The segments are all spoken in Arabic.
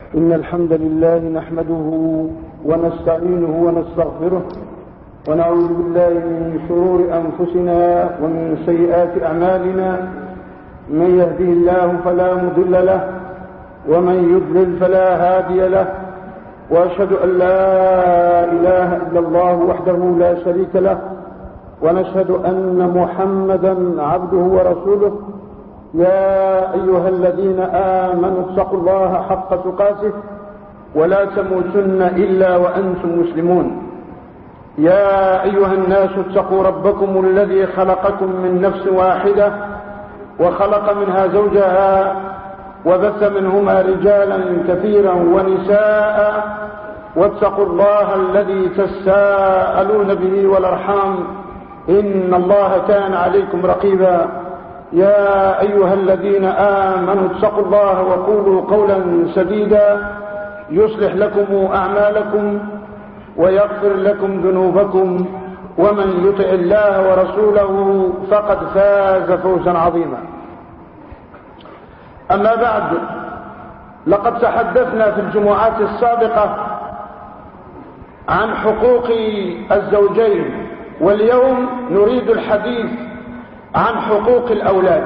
إن الحمد لله نحمده ونستعينه ونستغفره ونعوذ بالله من شرور أنفسنا ومن سيئات أعمالنا. من يهده الله فلا مضل له ومن يضلل فلا هادي له، وأشهد أن لا إله إلا الله وحده لا شريك له، ونشهد أن محمدا عبده ورسوله. يا أيها الذين آمنوا اتقوا الله حق تقاته ولا تموتن إلا وأنتم مسلمون. يا أيها الناس اتقوا ربكم الذي خلقكم من نفس واحدة وخلق منها زوجها وبث منهما رجالا كثيرا ونساء، واتقوا الله الذي تساءلون به والأرحام إن الله كان عليكم رقيبا. يا أيها الذين آمنوا اتقوا الله وقولوا قولا سديدا يصلح لكم أعمالكم ويغفر لكم ذنوبكم، ومن يطع الله ورسوله فقد فاز فوزا عظيما. أما بعد، لقد تحدثنا في الجمعات السابقة عن حقوق الزوجين، واليوم نريد الحديث عن حقوق الأولاد.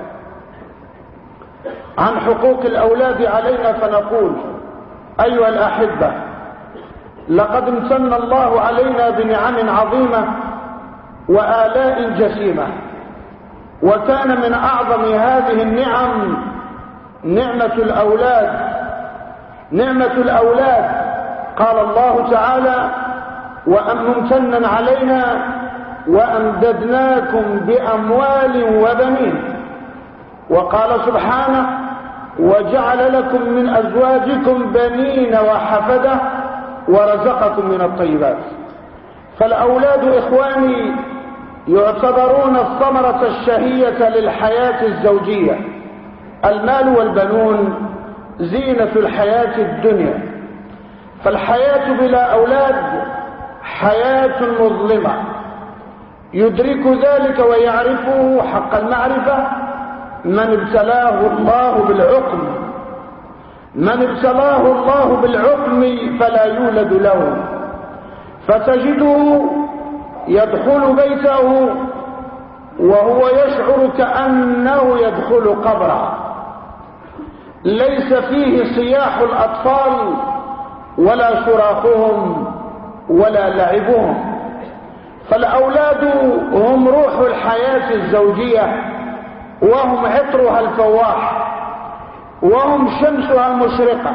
عن حقوق الأولاد علينا فنقول: أيها الأحبة، لقد امتن الله علينا بنعم عظيمة وآلاء جسيمة، وكان من أعظم هذه النعم نعمة الأولاد. نعمة الأولاد قال الله تعالى: وممتنا علينا وأمددناكم بأموال وبنين. وقال سبحانه: وجعل لكم من أزواجكم بنين وحفدة ورزقكم من الطيبات. فالأولاد إخواني يعتبرون الثمرة الشهية للحياة الزوجية. المال والبنون زينة الحياة الدنيا، فالحياة بلا أولاد حياة مظلمة. يدرك ذلك ويعرفه حق المعرفة من ابتلاه الله بالعقم. من ابتلاه الله بالعقم فلا يولد له، فتجده يدخل بيته وهو يشعر كأنه يدخل قبره، ليس فيه صياح الأطفال ولا صراخهم ولا لعبهم. فالأولاد هم روح الحياة الزوجية، وهم عطرها الفواح، وهم شمسها المشرقة.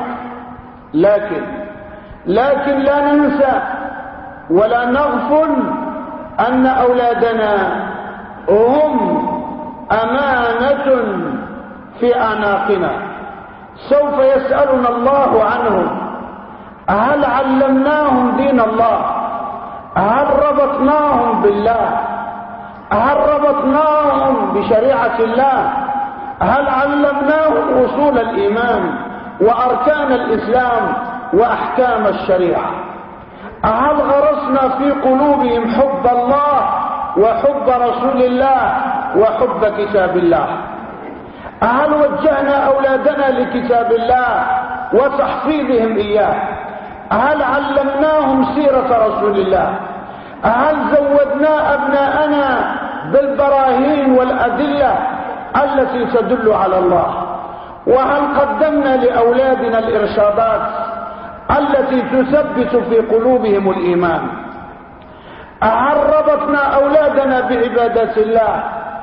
لكن لا ننسى ولا نغفل أن أولادنا هم أمانة في أعناقنا. سوف يسألنا الله عنهم: هل علمناهم دين الله؟ هل ربطناهم بالله؟ هل ربطناهم بشريعة الله؟ هل علمناهم أصول الإيمان وأركان الإسلام وأحكام الشريعة؟ هل غرسنا في قلوبهم حب الله وحب رسول الله وحب كتاب الله؟ هل وجهنا أولادنا لكتاب الله وتحفيظهم إياه؟ هل علمناهم سيرة رسول الله؟ هل زودنا أبناءنا بالبراهين والأدلة التي تدل على الله؟ وهل قدمنا لأولادنا الإرشادات التي تثبت في قلوبهم الإيمان؟ هل ربطنا أولادنا بعبادة الله؟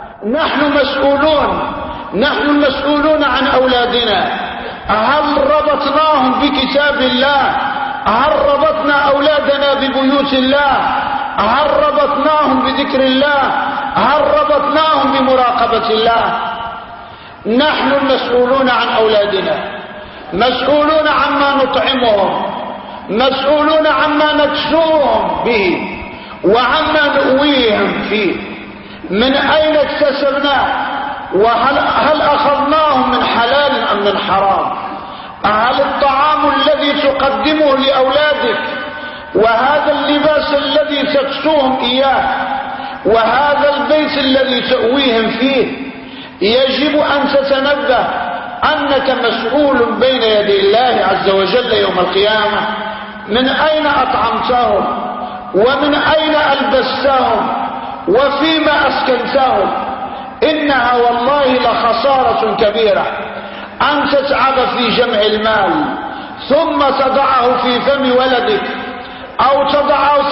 نحن المسؤولون عن أولادنا. هل ربطناهم بكتاب الله؟ هل ربطنا أولادنا ببيوت الله؟ هل ربطناهم بذكر الله؟ هل ربطناهم بمراقبة الله؟ نحن المسؤولون عن أولادنا، مسؤولون عما نطعمهم، مسؤولون عما نكسوهم به وعما نؤويهم فيه. من أين اكتسبناه؟ وهل أخذناهم من حلال أم من حرام؟ هل الطعام الذي تقدمه لأولادك وهذا اللباس الذي تكسوهم إياه وهذا البيت الذي تأويهم فيه، يجب أن تتنبه أنك مسؤول بين يدي الله عز عز وجل يوم القيامة: من أين أطعمتهم ومن أين ألبستهم وفيما أسكنتهم؟ إنها والله لخسارة كبيرة أن تتعب في جمع المال ثم تضعه في فم ولدك أو تضعه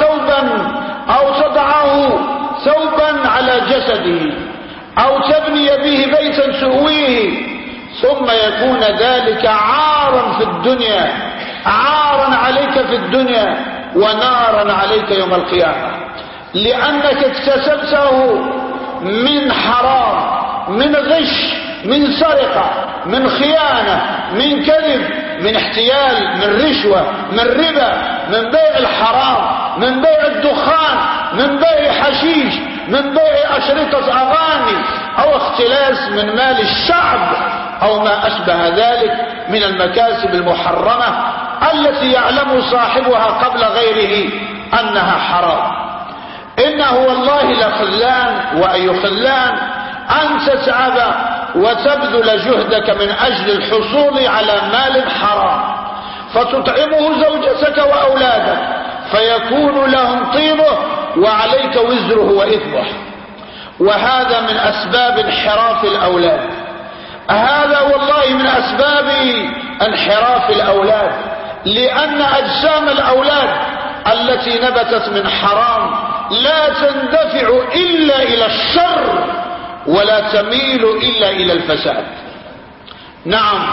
ثوبا على جسده أو تبني به بيتا تؤويه، ثم يكون ذلك عارا في الدنيا، عارا عليك في الدنيا ونارا عليك يوم القيامة، لأنك اكتسبته من حرام، من غش، من سرقة، من خيانة، من كذب، من احتيال، من رشوة، من ربا، من بيع الحرام، من بيع الدخان، من بيع حشيش، من بيع أشرطة أغاني، أو اختلاس من مال الشعب، أو ما أشبه ذلك من المكاسب المحرمة التي يعلم صاحبها قبل غيره أنها حرام. إنه والله لخذلان وأي خذلان أن تتعب وتبذل جهدك من أجل الحصول على مال حرام، فتطعمه زوجتك وأولادك فيكون لهم طيبه وعليك وزره وإثمه. وهذا من أسباب انحراف الأولاد، هذا والله من أسباب انحراف الأولاد، لأن أجسام الأولاد التي نبتت من حرام لا تندفع إلا إلى الشر ولا تميل إلا إلى الفساد. نعم،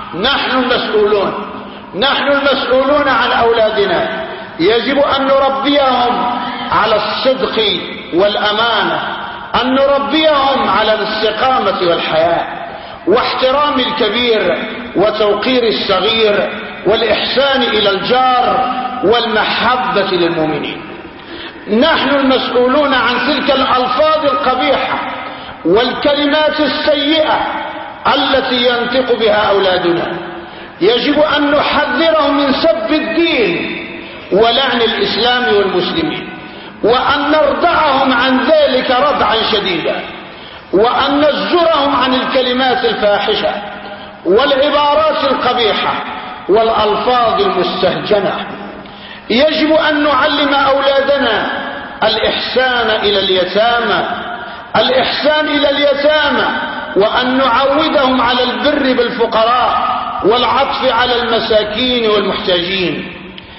نحن المسؤولون عن أولادنا، يجب أن نربيهم على الصدق والأمانة، أن نربيهم على الاستقامة والحياء واحترام الكبير وتوقير الصغير والإحسان إلى الجار والمحبة للمؤمنين. نحن المسؤولون عن تلك الألفاظ القبيحة والكلمات السيئة التي ينطق بها أولادنا، يجب أن نحذرهم من سب الدين ولعن الإسلام والمسلمين، وأن نردعهم عن ذلك ردعا شديدا، وأن نزجرهم عن الكلمات الفاحشة والعبارات القبيحة والألفاظ المستهجنة. يجب أن نعلم أولادنا الإحسان إلى اليتامى، وأن نعودهم على البر بالفقراء والعطف على المساكين والمحتاجين.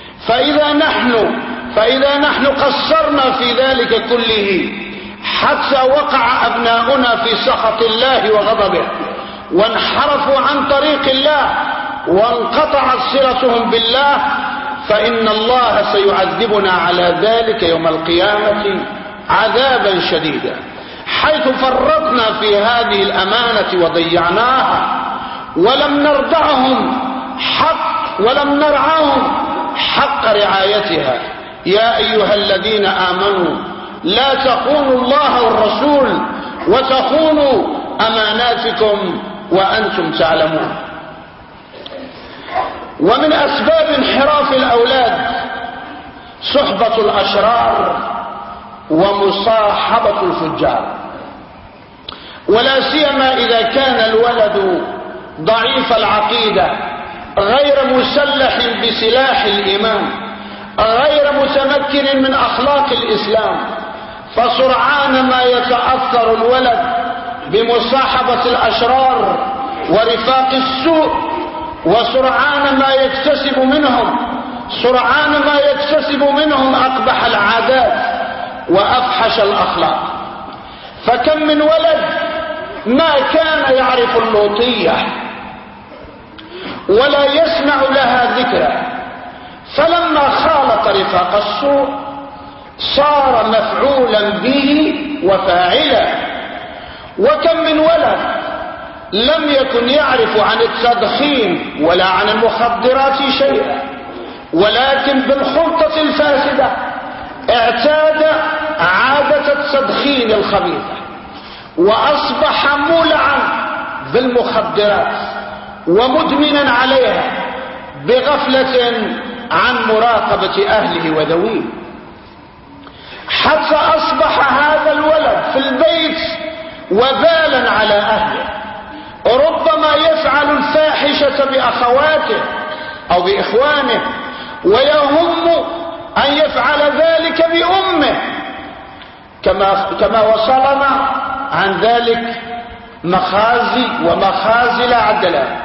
فإذا نحن قصرنا في ذلك كله حتى وقع أبناؤنا في سخط الله وغضبه وانحرفوا عن طريق الله وانقطعت صلتهم بالله، فإن الله سيعذبنا على ذلك يوم القيامة عذابا شديدا، حيث فرطنا في هذه الأمانة وضيعناها ولم نرعاهم حق رعايتها. يا أيها الذين آمنوا لا تخونوا الله والرسول وتخونوا أماناتكم وأنتم تعلمون. ومن أسباب انحراف الأولاد صحبة الأشرار ومصاحبة الفجار، ولا سيما إذا كان الولد ضعيف العقيدة غير مسلح بسلاح الإيمان، غير متمكن من أخلاق الإسلام، فسرعان ما يتأثر الولد بمصاحبة الأشرار ورفاق السوء، وسرعان ما يكتسب منهم أقبح العادات وأفحش الأخلاق. فكم من ولد ما كان يعرف اللوطية ولا يسمع لها ذكرى، فلما خالط رفاق السوء صار مفعولا به وفاعلا. وكم من ولد لم يكن يعرف عن التدخين ولا عن المخدرات شيئا، ولكن بالخلطة الفاسدة اعتاد عادة التدخين الخبيثة وأصبح مولعا بالمخدرات ومدمنا عليها بغفلة عن مراقبة أهله وذويه، حتى أصبح هذا الولد في البيت وبالا على أهله، ربما يفعل الفاحشة بأخواته أو بإخوانه، ويهم أن يفعل ذلك بأمه، كما وصلنا عن ذلك مخازي ومخازي لا عد لها.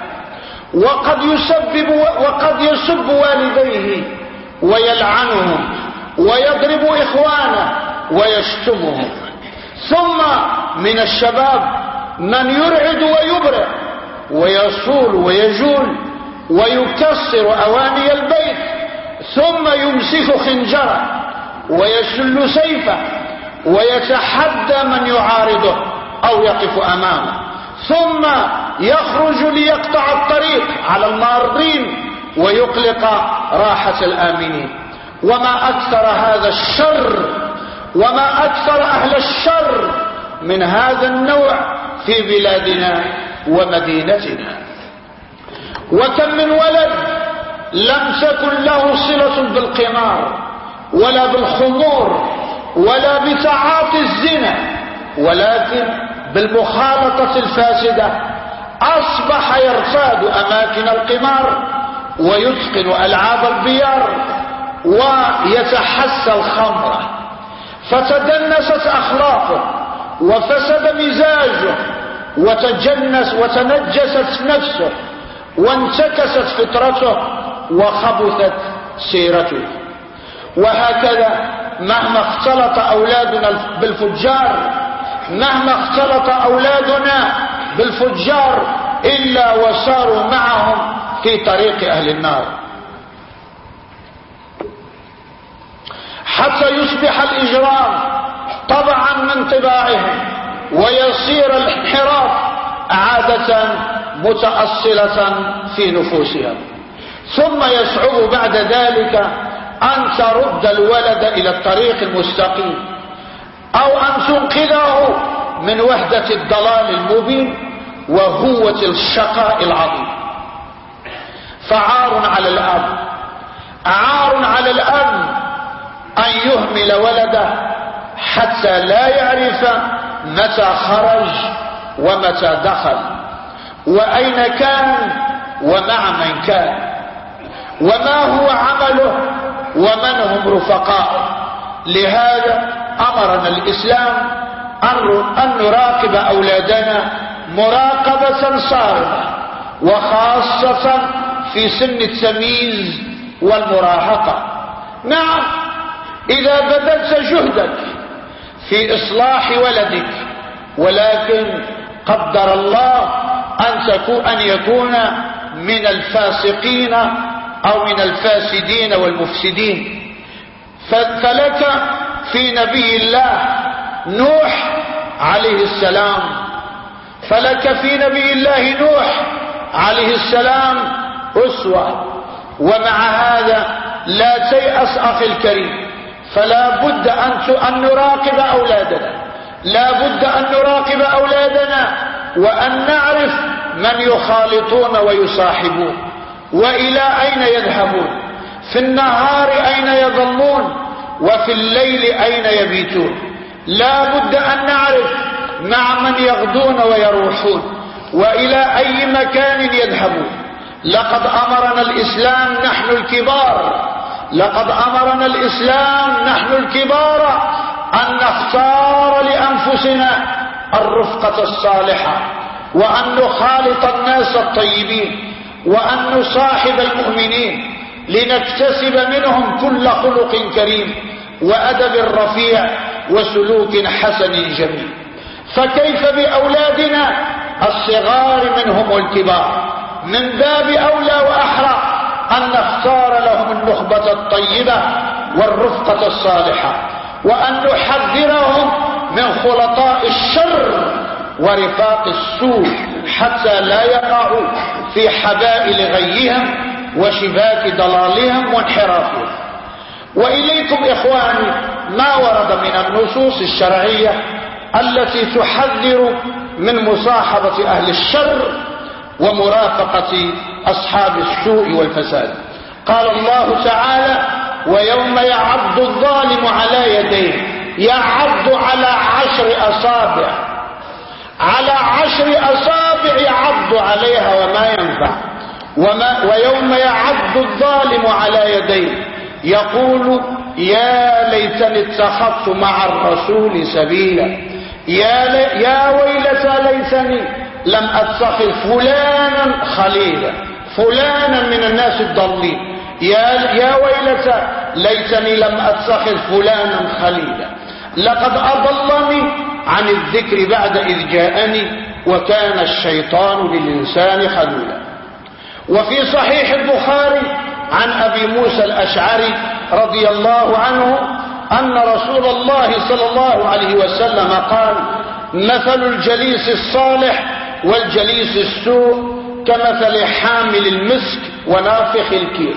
وقد يسب والديه ويلعنهم ويضرب إخوانه ويشتمهم. ثم من الشباب من يرعد ويبرع ويصول ويجول ويكسر أواني البيت، ثم يمسك خنجره ويشل سيفه ويتحدى من يعارضه أو يقف أمامه، ثم يخرج ليقطع الطريق على المارين ويقلق راحة الآمنين. وما أكثر هذا الشر، وما أكثر أهل الشر من هذا النوع في بلادنا ومدينتنا. وكم من ولد لم تكن له صلة بالقمار ولا بالخمور ولا بتعاطي الزنا، ولكن بالمخالطة الفاسدة أصبح يرتاد أماكن القمار ويتقن ألعاب البيار ويتحسى الخمرة، فتدنست أخلاقه وفسد مزاجه وتنجست نفسه وانتكست فطرته وخبثت سيرته. وهكذا مهما اختلط أولادنا بالفجار، مهما اختلط أولادنا بالفجار إلا وساروا معهم في طريق أهل النار، حتى يصبح الإجرام طبعا من طباعهم ويصير الانحراف عادة متأصلة في نفوسهم. ثم يصعب بعد ذلك أن ترد الولد إلى الطريق المستقيم أو أن تنقذه من وحدة الضلال المبين وهوة الشقاء العظيم. فعار على الأب، عار على الأب أن يهمل ولده حتى لا يعرف متى خرج ومتى دخل وأين كان ومع من كان وما هو عمله ومن هم رفقاء. لهذا أمرنا الإسلام أن نراقب أولادنا مراقبة صارمة، وخاصة في سن التمييز والمراهقة. نعم، إذا بذلت جهدك في إصلاح ولدك، ولكن قدر الله أن يكون من الفاسقين أو من الفاسدين والمفسدين. فلك في نبي الله نوح عليه السلام، فلك في نبي الله نوح عليه السلام أسوة. ومع هذا لا تيأس أخي الكريم، فلا بد أن نراقب أولادنا، لا بد أن نراقب أولادنا وأن نعرف من يخالطون ويصاحبون وإلى أين يذهبون، في النهار أين يظلون وفي الليل أين يبيتون. لا بد أن نعرف مع من يغدون ويروحون وإلى أي مكان يذهبون. لقد أمرنا الإسلام نحن الكبار، لقد أمرنا الإسلام نحن الكبار أن نختار لأنفسنا الرفقة الصالحة، وأن نخالط الناس الطيبين، وأن نصاحب المؤمنين لنكتسب منهم كل خلق كريم وأدب رفيع وسلوك حسن جميل. فكيف بأولادنا الصغار منهم والكبار؟ من باب أولى وأحرى أن نختار لهم النخبة الطيبة والرفقة الصالحة، وأن نحذرهم من خلطاء الشر ورفاق السوء حتى لا يقعوا في حبائل غيهم وشباك ضلالهم وانحرافهم. وإليكم إخواني ما ورد من النصوص الشرعية التي تحذر من مصاحبة أهل الشر ومرافقة أصحاب السوء والفساد. قال الله تعالى: ويوم يعض الظالم على يديه، يعض على 10 أصابع، على 10 أصابع يعض عليها وما ينفع. ويوم يعض الظالم على يديه يقول يا ليتني اتخذت مع الرسول سبيلا، يا ويلتى ليتني لم اتخذ فلانا خليلا، فلانا من الناس الضالين، يا ويلتى ليتني لم اتخذ فلانا خليلا، لقد اضلني عن الذكر بعد اذ جاءني وكان الشيطان للانسان خذولا. وفي صحيح البخاري عن ابي موسى الاشعري رضي الله عنه ان رسول الله صلى الله عليه وسلم قال مثل الجليس الصالح والجليس السوء كمثل حامل المسك ونافخ الكير.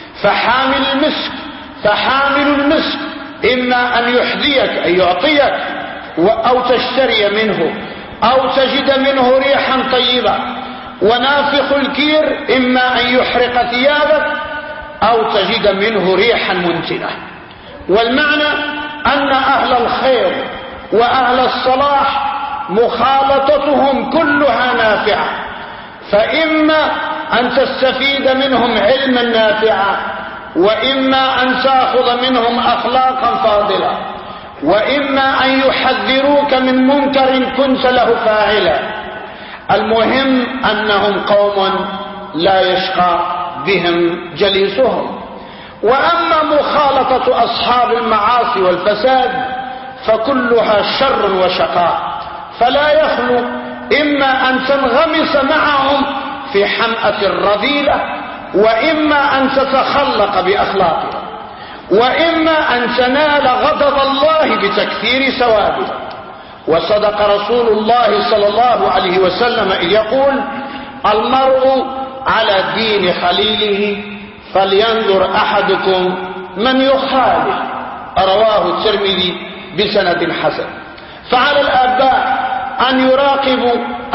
فحامل المسك اما ان يحذيك اي يعطيك او تشتري منه او تجد منه ريحا طيبة، ونافخ الكير اما ان يحرق ثيابك او تجد منه ريحا منتنة. والمعنى ان اهل الخير واهل الصلاح مخالطتهم كلها نافعة، فاما ان تستفيد منهم علما نافعا، واما ان تاخذ منهم اخلاقا فاضلة، واما ان يحذروك من منكر كنت له فاعلا. المهم انهم قوم لا يشقى بهم جليسهم. واما مخالطة اصحاب المعاصي والفساد فكلها شر وشقاء، فلا يخلو اما ان تنغمس معهم في حمأة الرذيلة، واما ان تتخلق باخلاقهم، واما ان تنال غضب الله بتكثير ثوابه. وصدق رسول الله صلى الله عليه وسلم إذ يقول المرء على دين خليله فلينظر احدكم من يخالف، رواه الترمذي بسند حسن. فعلى الآباء ان يراقبوا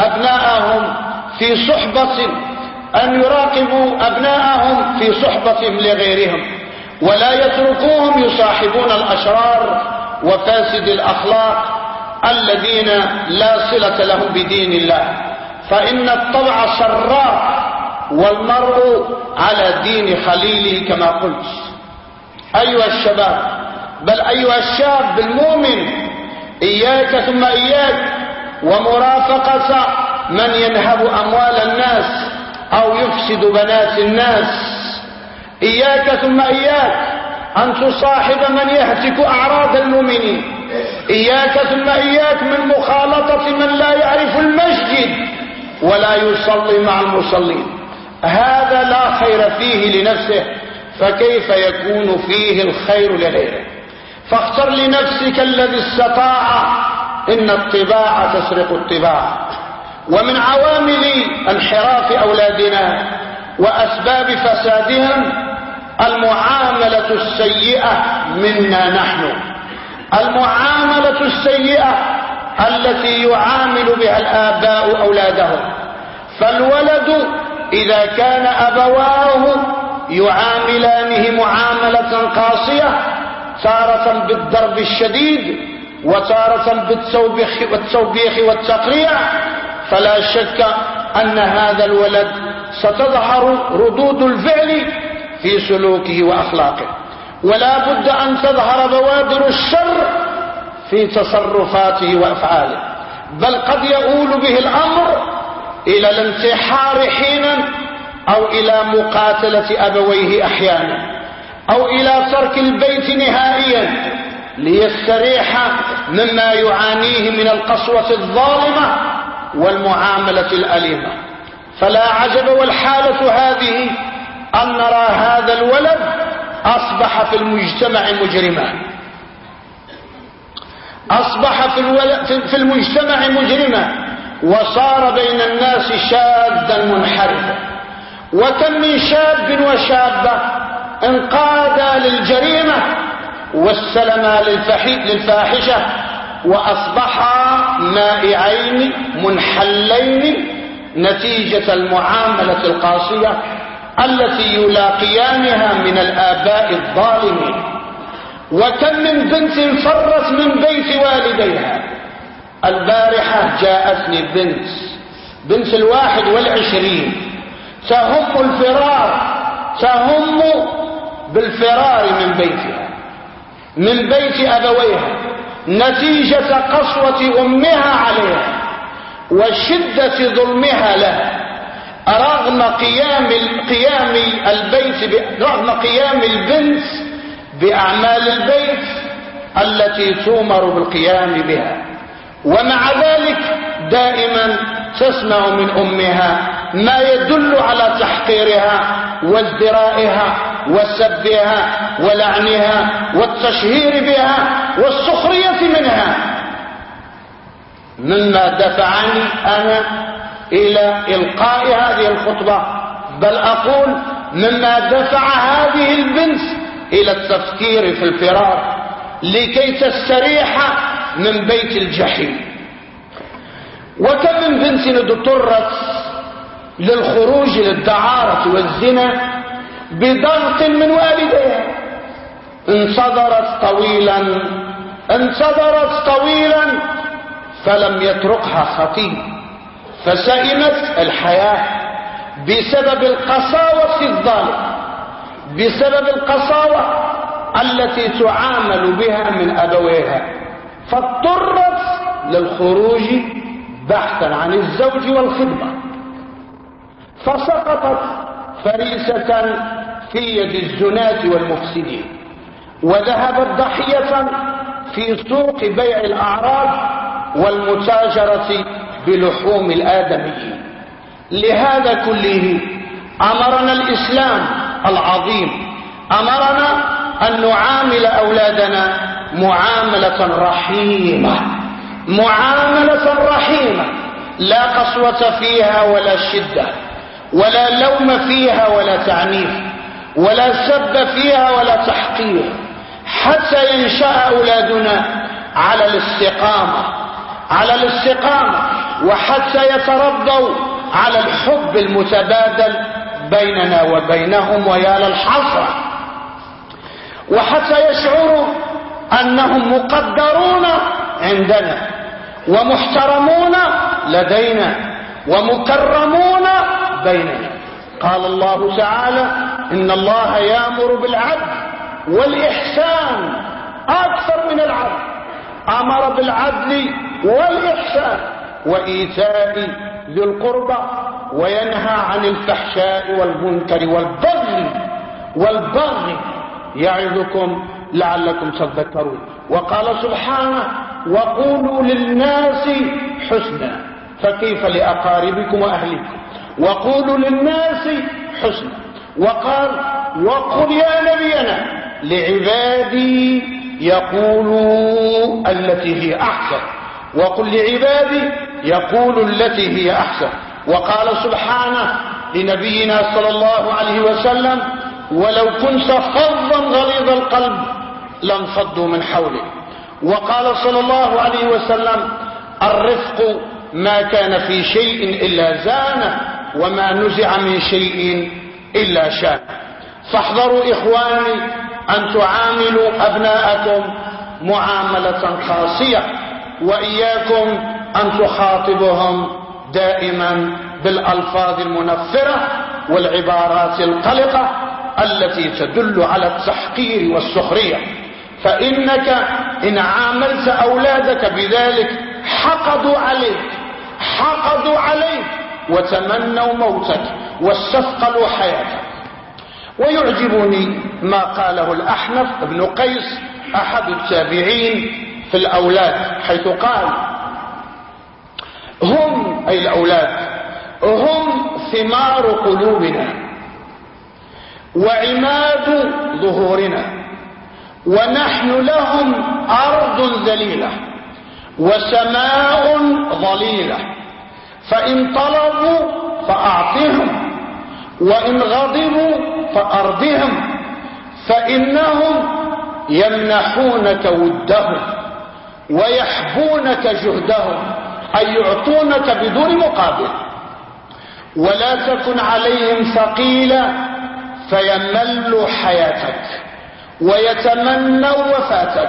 ابناءهم في صحبتهم لغيرهم، ولا يتركوهم يصاحبون الاشرار وفاسد الاخلاق الذين لا صلة لهم بدين الله، فان الطبع سراق والمرء على دين خليله كما قلت. ايها الشباب، بل ايها الشاب المؤمن، اياك ثم اياك ومرافقة من ينهب اموال الناس او يفسد بنات الناس. اياك ثم اياك ان تصاحب من يهتك اعراض المؤمنين. اياك ثم اياك من مخالطة من لا يعرف المسجد ولا يصلي مع المصلين، هذا لا خير فيه لنفسه، فكيف يكون فيه الخير لغيره؟ فاختر لنفسك الذي استطاع، ان الطباع تسرق الطباع. ومن عوامل انحراف اولادنا واسباب فسادهم المعاملة السيئة منا نحن، المعاملة السيئة التي يعامل بها الآباء أولادهم. فالولد إذا كان أبواه يعاملانه معاملة قاسية، تارة بالضرب الشديد وتارة بالتوبيخ والتقريع، فلا شك أن هذا الولد ستظهر ردود الفعل في سلوكه وأخلاقه، ولا بد أن تظهر بوادر الشر في تصرفاته وأفعاله، بل قد يؤول به الأمر إلى الانتحار حينا، أو إلى مقاتلة أبويه أحيانا، أو إلى ترك البيت نهائيا ليستريح مما يعانيه من القسوة الظالمة والمعاملة الأليمة. فلا عجب والحالة هذه أن نرى هذا الولد أصبح في المجتمع مجرما، أصبح في المجتمع مجرما، وصار بين الناس شاذا منحرفا. وكم من شاب وشابة انقادا للجريمة واستلما للفاحشة، وأصبحا مائعين منحلين نتيجة المعاملة القاسية التي يلاقيانها من الآباء الظالمين. وكم من بنت فرت من بيت والديها. البارحة جاءتني بنت 21، تهم الفرار، تهم بالفرار من بيتها، من بيت أبويها، نتيجة قسوة أمها عليها وشدة ظلمها لها، رغم قيام البنت بأعمال البيت التي تؤمر بالقيام بها، ومع ذلك دائما تسمع من أمها ما يدل على تحقيرها وازدرائها وسبها ولعنها والتشهير بها والسخرية منها، مما دفعني أنا إلى إلقاء هذه الخطبة، بل أقول مما دفع هذه البنت إلى التفكير في الفرار لكي تستريح من بيت الجحيم. وكم من بنت اضطرت للخروج للدعارة والزنا بضغط من والديها، انتظرت طويلا فلم يتركها خطيب، فسئمت الحياة بسبب القساوة الظالمة، بسبب القساوة التي تعامل بها من أبويها، فاضطرت للخروج بحثا عن الزوج والخدمة، فسقطت فريسة في يد الزناة والمفسدين، وذهبت ضحية في سوق بيع الأعراض والمتاجرة بلحوم الآدميين. لهذا كله أمرنا الإسلام العظيم، أمرنا أن نعامل أولادنا معاملة رحيمة، معاملة رحيمة، لا قسوة فيها ولا شدة، ولا لوم فيها ولا تعنيف، ولا سب فيها ولا تحقير، حتى ينشأ أولادنا على الاستقامة، وحتى يتربوا على الحب المتبادل بيننا وبينهم، ويا للحسرة، وحتى يشعروا أنهم مقدرون عندنا ومحترمون لدينا ومكرمون بيننا. قال الله تعالى: إن الله يأمر بالعدل والإحسان، أكثر من العدل، أمر بالعدل والإحسان وإيتاء ذي القربى، وينهى عن الفحشاء والمنكر والبغي يعظكم لعلكم تذكرون. وقال سبحانه: وقولوا للناس حسنا، فكيف لأقاربكم وأهلكم، وقولوا للناس حسنا. وقال: وقل يا نبينا لعبادي يقولوا التي هي أحسن، وقل لعبادي يقولوا التي هي أحسن. وقال سبحانه لنبينا صلى الله عليه وسلم: ولو كنت فظا غليظ القلب لانفضوا من حولك. وقال صلى الله عليه وسلم: الرفق ما كان في شيء إلا زانه، وما نزع من شيء إلا شانه. فاحذروا إخواني أن تعاملوا أبناءكم معاملة قاسية، وإياكم أن تخاطبهم دائما بالألفاظ المنفرة والعبارات القلقة التي تدل على التحقير والسخرية، فإنك إن عاملت أولادك بذلك حقدوا عليك وتمنوا موتك واستثقلوا حياتك. ويعجبني ما قاله الأحنف بن قيس أحد التابعين في الأولاد، حيث قال: هم أي الأولاد هم ثمار قلوبنا وعماد ظهورنا، ونحن لهم أرض ذليلة وسماء ظليلة، فإن طلبوا فأعطهم، وإن غضبوا فأرضهم، فإنهم يمنحونك ودهم ويحبونك جهدهم، أي يعطونك بدون مقابل، ولا تكن عليهم ثقيلا فيملوا حياتك ويتمنوا وفاتك.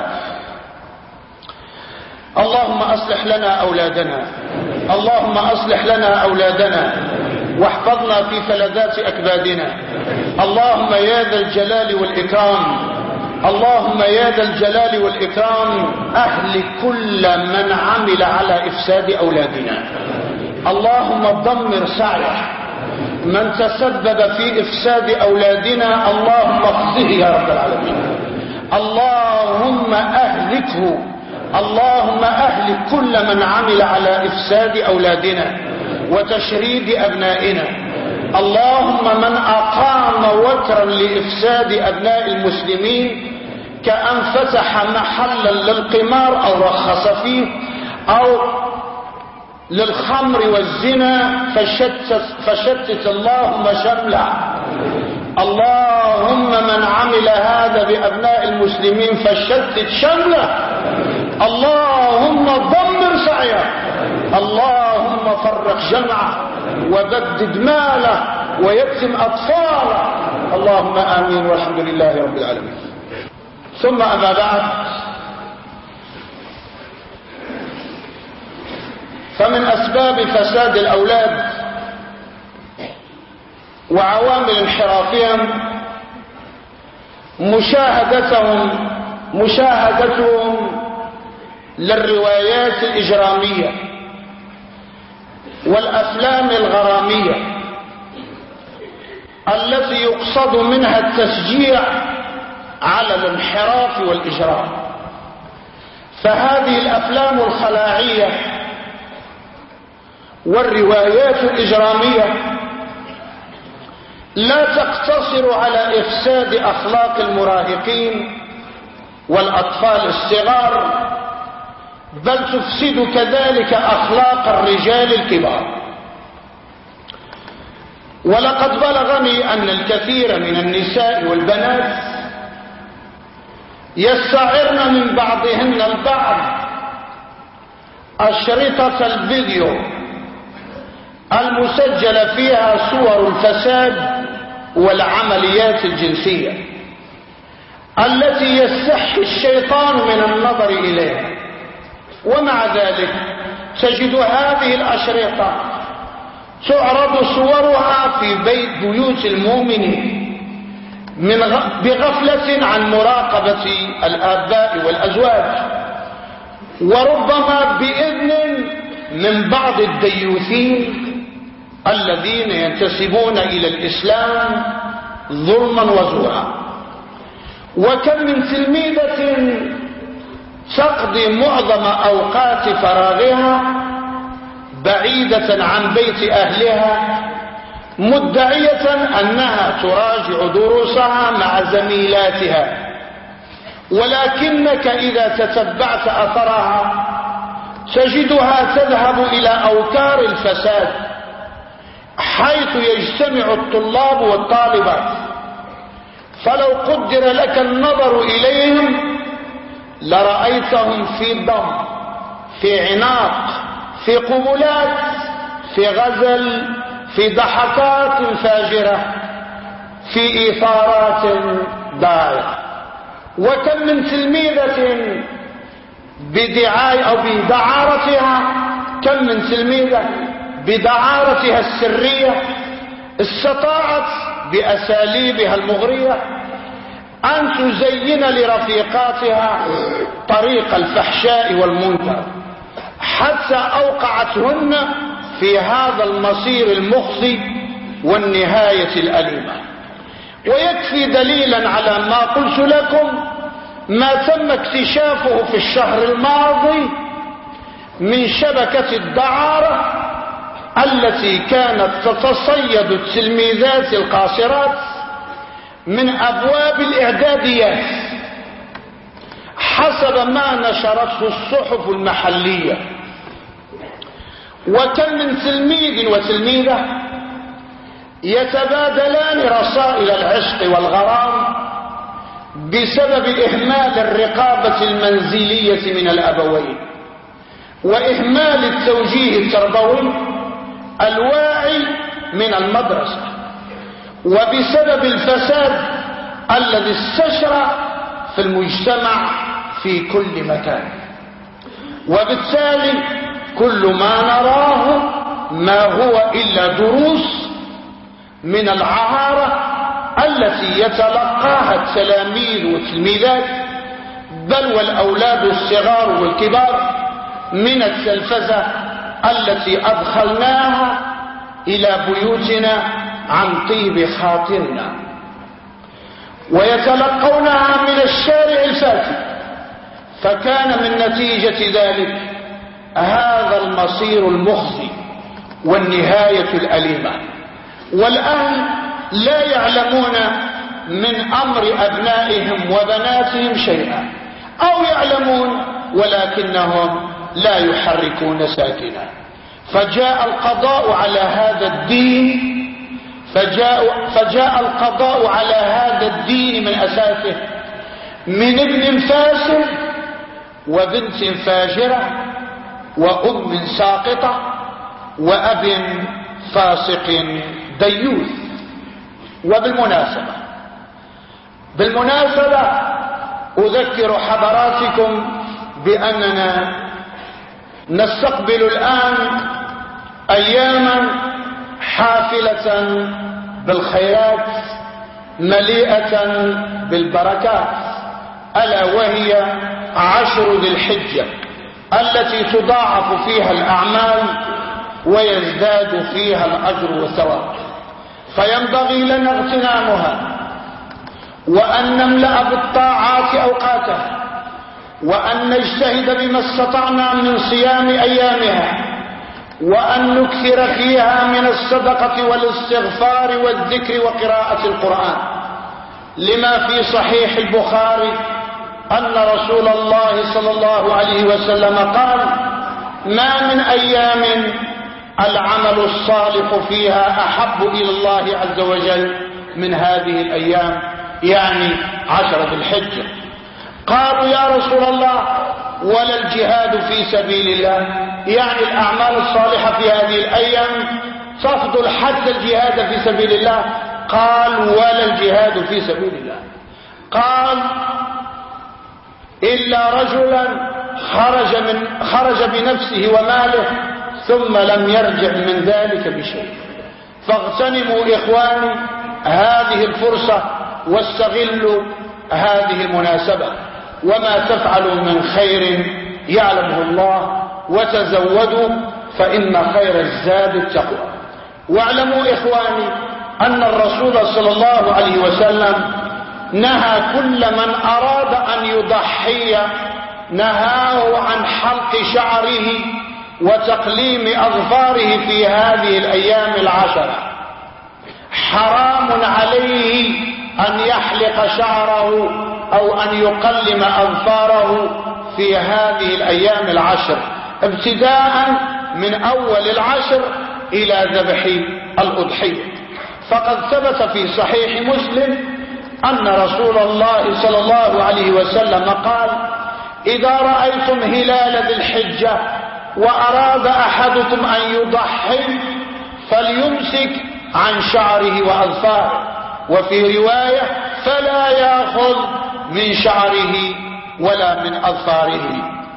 اللهم أصلح لنا أولادنا، اللهم أصلح لنا أولادنا، واحفظنا في فلذات أكبادنا. اللهم يا ذا الجلال والإكرام، اللهم يا ذا الجلال والإكرام أهلك كل من عمل على إفساد أولادنا. اللهم دمر سعيه من تسبب في إفساد أولادنا، اللهم اخزه يا رب العالمين. اللهم أهلكه، اللهم أهلك كل من عمل على إفساد أولادنا وتشريد أبنائنا. اللهم من أقام وترا لإفساد أبناء المسلمين كأن فتح محلا للقمار أو رخص فيه أو للخمر والزنا فشتت اللهم شمله. اللهم من عمل هذا بأبناء المسلمين فشتت شمله. اللهم دمر سعيه، اللهم فرق جمعه وبدد ماله ويتم أطفاله. اللهم آمين والحمد لله رب العالمين. ثم أما بعد، فمن أسباب فساد الأولاد وعوامل انحرافهم مشاهدتهم للروايات الإجرامية والأفلام الغرامية التي يقصد منها التشجيع على الانحراف والإجرام. فهذه الأفلام الخلاعية والروايات الإجرامية لا تقتصر على إفساد أخلاق المراهقين والأطفال الصغار، بل تفسد كذلك أخلاق الرجال الكبار. ولقد بلغني أن الكثير من النساء والبنات يستعرن من بعضهن البعض أشرطة الفيديو المسجل فيها صور الفساد والعمليات الجنسية التي يستحي الشيطان من النظر إليها. ومع ذلك تجد هذه الأشرطة تعرض صورها في بيوت المؤمنين بغفلة عن مراقبة الآباء والأزواج، وربما بإذن من بعض الديوثين الذين ينتسبون إلى الإسلام ظلما وزورا. وكم من تلميذة تقضي معظم أوقات فراغها بعيدة عن بيت أهلها مدعية أنها تراجع دروسها مع زميلاتها، ولكنك إذا تتبعت أثرها تجدها تذهب إلى أوكار الفساد حيث يجتمع الطلاب والطالبات. فلو قدر لك النظر إليهم لرأيتهم في ضم، في عناق، في قبلات، في غزل، في ضحكات فاجرة، في إيثارات ضائعة. وكم من تلميذة بدعاية أو بدعارتها، كم من تلميذة بدعارتها السرية استطاعت بأساليبها المغرية أن تزين لرفيقاتها طريق الفحشاء والمنكر حتى أوقعتهن في هذا المصير المخزي والنهاية الأليمة. ويكفي دليلا على ما قلت لكم ما تم اكتشافه في الشهر الماضي من شبكة الدعارة التي كانت تتصيد التلميذات القاصرات من أبواب الإعداديات حسب ما نشرته الصحف المحلية. وكم من تلميذ وتلميذة يتبادلان رسائل العشق والغرام بسبب إهمال الرقابة المنزلية من الأبوين وإهمال التوجيه التربوي الواعي من المدرسة، وبسبب الفساد الذي استشرى في المجتمع في كل مكان. وبالتالي كل ما نراه ما هو إلا دروس من العهارة التي يتلقاها التلاميذ والتلميذات بل والأولاد الصغار والكبار من التلفزة التي أدخلناها إلى بيوتنا عن طيب خاطرنا، ويتلقونها من الشارع الفاتح. فكان من نتيجة ذلك هذا المصير المخزي والنهاية الأليمة. والأهل لا يعلمون من أمر أبنائهم وبناتهم شيئا، أو يعلمون ولكنهم لا يحركون ساكنا. فجاء القضاء على هذا الدين فجاء القضاء على هذا الدين من أساسه، من ابن فاسد وبنت فاجرة وأم ساقطة وأب فاسق ديوث. بالمناسبة أذكر حضراتكم بأننا نستقبل الآن أياما حافلة بالخيرات مليئة بالبركات، ألا وهي 10 ذي الحجة التي تضاعف فيها الأعمال ويزداد فيها الأجر والثواب. فينبغي لنا اغتنامها، وأن نملأ بالطاعات أوقاتها، وأن نجتهد بما استطعنا من صيام أيامها، وأن نكثر فيها من الصدقة والاستغفار والذكر وقراءة القرآن، لما في صحيح البخاري أن رسول الله صلى الله عليه وسلم قال: ما من أيام العمل الصالح فيها أحب إلى الله عز وجل من هذه الأيام، يعني 10 ذي الحجة. قالوا: يا رسول الله، ولا الجهاد في سبيل الله؟ يعني الأعمال الصالحة في هذه الأيام تفضل حتى الجهاد في سبيل الله؟ قال: ولا الجهاد في سبيل الله. قال: إلا رجلا خرج بنفسه وماله ثم لم يرجع من ذلك بشيء. فاغتنموا إخواني هذه الفرصة واستغلوا هذه المناسبة، وما تفعلوا من خير يعلمه الله، وتزودوا فإن خير الزاد التقوى. واعلموا إخواني أن الرسول صلى الله عليه وسلم نهى كل من أراد أن يضحي، نهاه عن حلق شعره وتقليم أظفاره في هذه الأيام 10. حرام عليه أن يحلق شعره أو أن يقلم أظفاره في هذه الأيام 10، ابتداء من أول 10 إلى ذبح الأضحية. فقد ثبت في صحيح مسلم أن رسول الله صلى الله عليه وسلم قال: إذا رأيتم هلال ذي الحجة وأراد أحدكم أن يضحي فليمسك عن شعره وأظفاره، وفي رواية: فلا يأخذ من شعره ولا من أظفاره.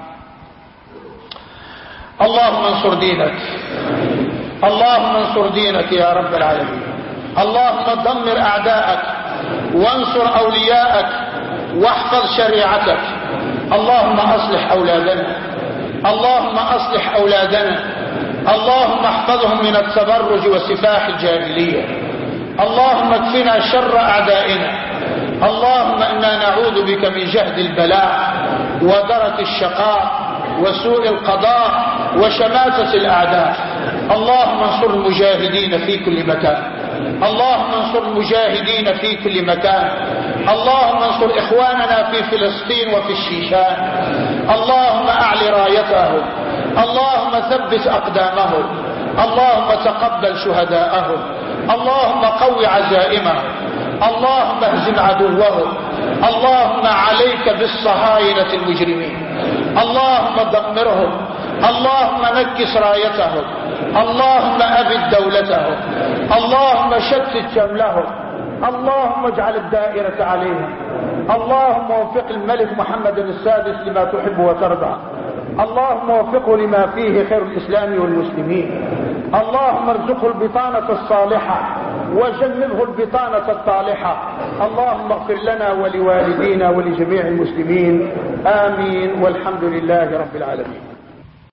اللهم انصر دينك، اللهم انصر دينك يا رب العالمين. اللهم دمر أعداءك وانصر أولياءك واحفظ شريعتك. اللهم أصلح أولادنا، اللهم أصلح أولادنا، اللهم احفظهم من التبرج وسفاح الجاهلية. اللهم اكفنا شر أعدائنا. اللهم إنا نعوذ بك من جهد البلاء ودرك الشقاء وسوء القضاء وشماتة الأعداء. اللهم انصر المجاهدين في كل مكان، اللهم انصر المجاهدين في كل مكان. اللهم انصر إخواننا في فلسطين وفي الشيشان. اللهم أعل رايتهم، اللهم ثبت أقدامهم، اللهم تقبل شهداءهم، اللهم قو عزائمهم، اللهم اهزم عدوهم. اللهم عليك بالصهاينة المجرمين، اللهم دمرهم، اللهم نكس رايتهم، اللهم أبد دولتهم، اللهم شتت شملهم، اللهم اجعل الدائرة عليهم. اللهم وفق الملك محمد السادس لما تحب وترضى، اللهم وفقه لما فيه خير الإسلام والمسلمين. اللهم ارزقه البطانة الصالحة وجنبه البطانة الطالحة. اللهم اغفر لنا ولوالدينا ولجميع المسلمين، آمين، والحمد لله رب العالمين.